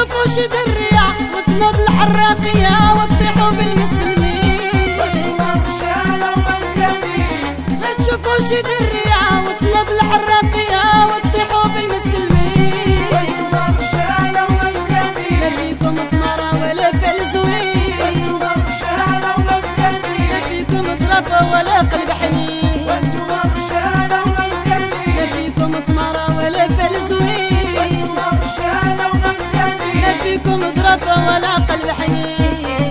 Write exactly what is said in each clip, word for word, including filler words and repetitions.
تشوفوش درية وتنوض الحراقية وتطيحوا بالمسلمين. وانتوما رجالة ومزيانين. ما تشوفوش درية وتنوض الحراقية وتطيحوا بالمسلمين. وانتوما رجالة ومزيانين. ما فيكم طمرة ولا فلزوين. وانتوما رجالة ومزيانين. ما فيكم طرفة ولا قلب حنين. وانتوما رجالة ومزيانين. ما فيكم طمرة ولا فلزوين. وانتوما رجالة ومزيانين. ما فيكم طرفة ولا قلب حنين.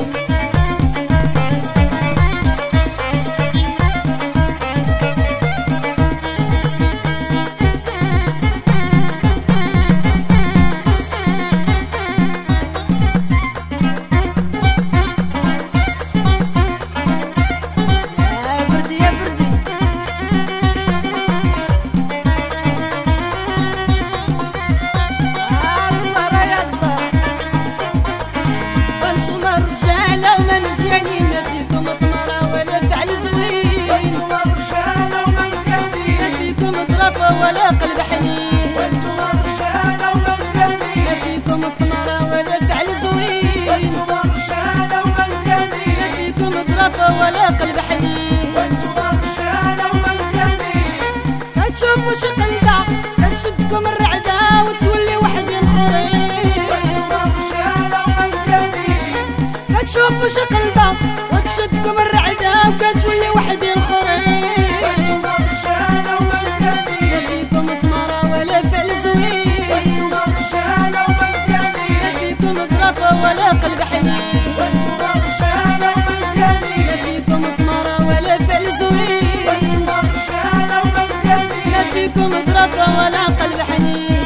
ولا قلب حنين. وانتوما رجالة ومزيانين. ما فيكم طمرة ولا فعل زوين. وانتوما رجالة ومزيانين. ما فيكم طرفة ولا قلب حنين. وانتوما رجالة ومزيانين. ما تشوفوش قلبة تشدكم الرعدة وتولي وحدين خورين. وانتوما رجالة ومزيانين. ما تشوفوش قلبة وتشدكم الرعدة وكتولي وحدين خورين. وانتوما رجالة ومزيانين. ما فيكم طمرة ولا فعل زوين. وانتوما رجالة ومزيانين. ما فيكم طرفة ولا قلب حنين. وانتوما رجالة ومزيانين. ما فيكم طمرة ولا فعل زوين. وانتوما رجالة ومزيانين. ما فيكم طرفة ولا قلب حنين.